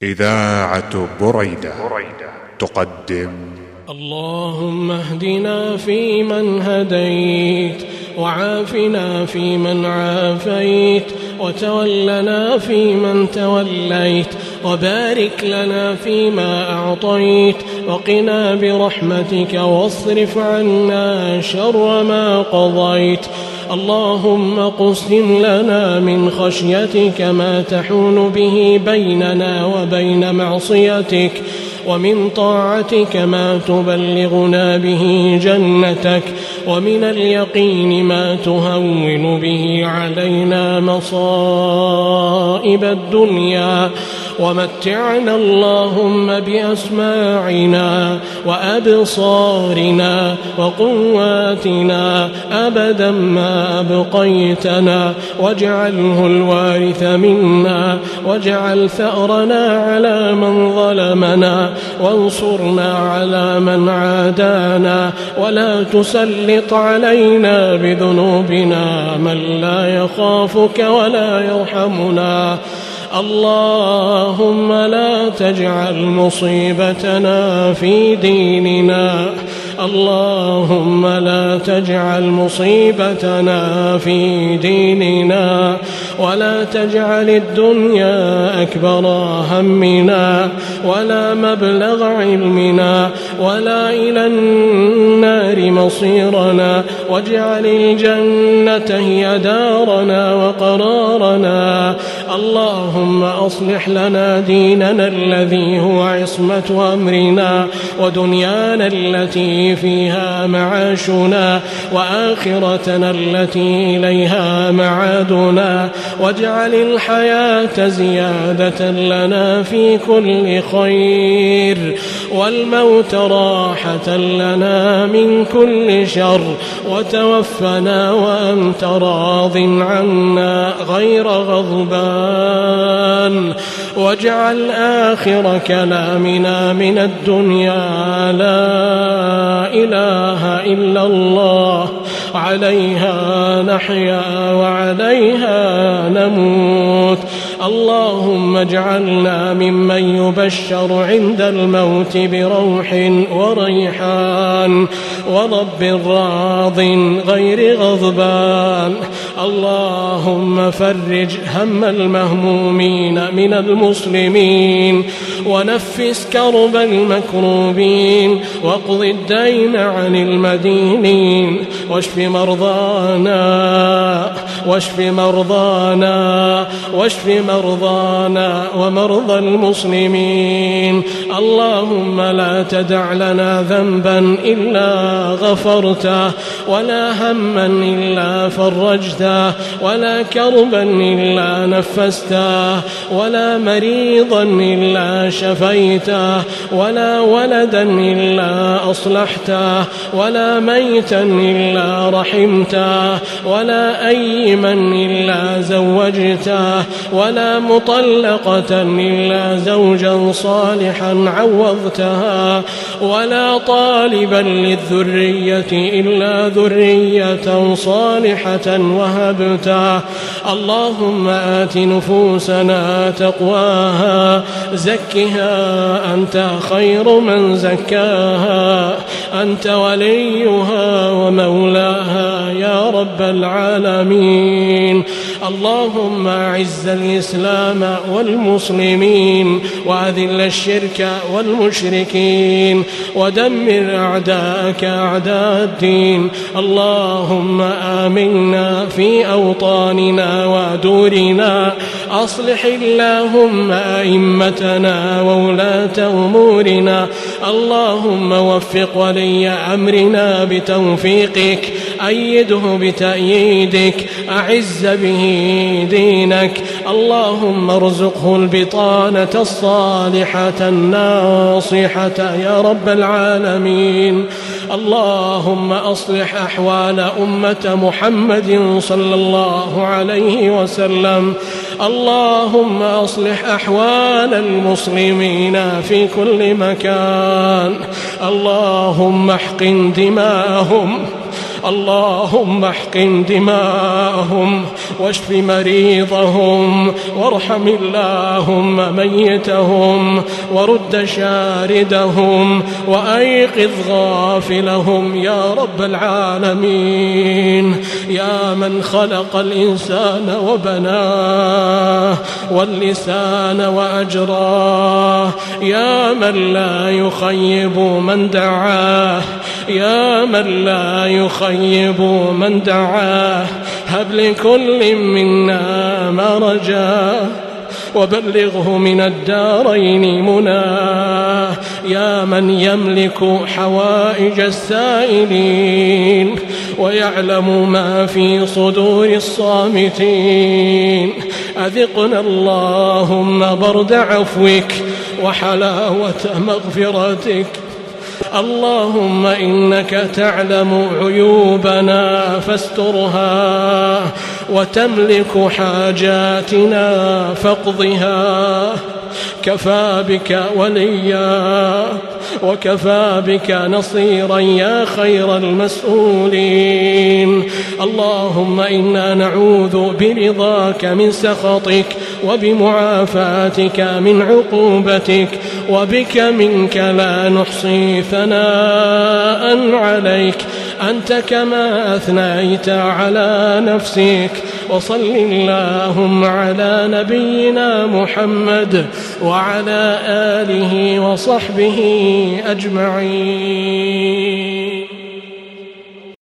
إذاعة بريدة تقدم اللهم اهدنا فيمن هديت، وعافنا فيمن عافيت، وتولنا فيمن توليت، وبارك لنا فيما أعطيت، وقنا برحمتك واصرف عنا شر ما قضيت. اللهم اقسم لنا من خشيتك ما تحول به بيننا وبين معصيتك، ومن طاعتك ما تبلغنا به جنتك، ومن اليقين ما تهون به علينا مصائب الدنيا، ومتعنا اللهم بأسماعنا وأبصارنا وقواتنا أبدا ما أبقيتنا، واجعله الوارث منا، واجعل ثأرنا على من ظلمنا، وانصرنا على من عادانا، ولا تسلط علينا بذنوبنا من لا يخافك ولا يرحمنا. اللهم لا تجعل مصيبتنا في ديننا، اللهم لا تجعل مصيبتنا في ديننا، ولا تجعل الدنيا أكبر همنا، ولا مبلغ علمنا، ولا إلى النار مصيرنا، واجعل الجنة هي دارنا وقرارنا. اللهم أصلح لنا ديننا الذي هو عصمة أمرنا، ودنيانا التي فيها معاشنا، وآخرتنا التي إليها معادنا، واجعل الحياة زيادة لنا في كل خير، والموت راحة لنا من كل شر، وتوفنا وأنت راض عنا غير غضبان، واجعل آخر كلامنا من الدنيا لا إله إلا الله، عليها نحيا وعليها نموت. اللهم اجعلنا ممن يبشر عند الموت بروح وريحان ورب راض غير غضبان. اللهم فرج هم المهمومين من المسلمين، ونفس كرب المكروبين، واقض الدين عن المدينين، واشف مرضانا ومرضى المسلمين. اللهم لا تدع لنا ذنبا إلا غفرته، ولا هما إلا فرجته، ولا كربا إلا نفسته، ولا مريضا إلا شفيته، ولا ولدا إلا أصلحته، ولا ميتا إلا رحمته، ولا أيما إلا زوجته، ولا مطلقة إلا زوجا صالحا عوضتها، ولا طالبا للذرية إلا ذرية صالحة وهبتها. اللهم آت نفوسنا تقواها، زكها أنت خير من زكاها، أنت وليها ومولاها يا رب العالمين. اللهم أعز الإسلام والمسلمين، وأذل الشرك والمشركين، ودمر أعداءك أعداء الدين. اللهم آمنا في أوطاننا ودورنا، أصلح اللهم أئمتنا وولاة أمورنا. اللهم وفق ولي أمرنا بتوفيقك، أيده بتأييدك، أعز به دينك. اللهم ارزقه البطانة الصالحة الناصحة يا رب العالمين. اللهم أصلح أحوال أمة محمد صلى الله عليه وسلم. اللهم أصلح أحوال المسلمين في كل مكان. اللهم احقن دماءهم، اللهم احقن دماءهم واشف مريضهم وارحم اللهم ميتهم ورد شاردهم وأيقظ غافلهم يا رب العالمين. يا من خلق الإنسان وبناه واللسان وأجراه، يا من لا يخيب من دعاه، يا من لا يخيب من دعاه، هب لكل منا ما رجاه وبلغه من الدارين مناه. يا من يملك حوائج السائلين ويعلم ما في صدور الصامتين، أذقنا اللهم برد عفوك وحلاوة مغفرتك. اللهم إنك تعلم عيوبنا فاسترها، وتملك حاجاتنا فاقضها. كفى بك وليا وكفى بك نصيرا يا خير المسؤولين. اللهم إنا نعوذ برضاك من سخطك وبمعافاتك من عقوبتك، وبك منك لا نحصي ثناء عليك أنت كما أثنيت على نفسك. وصل اللهم على نبينا محمد وعلى آله وصحبه أجمعين.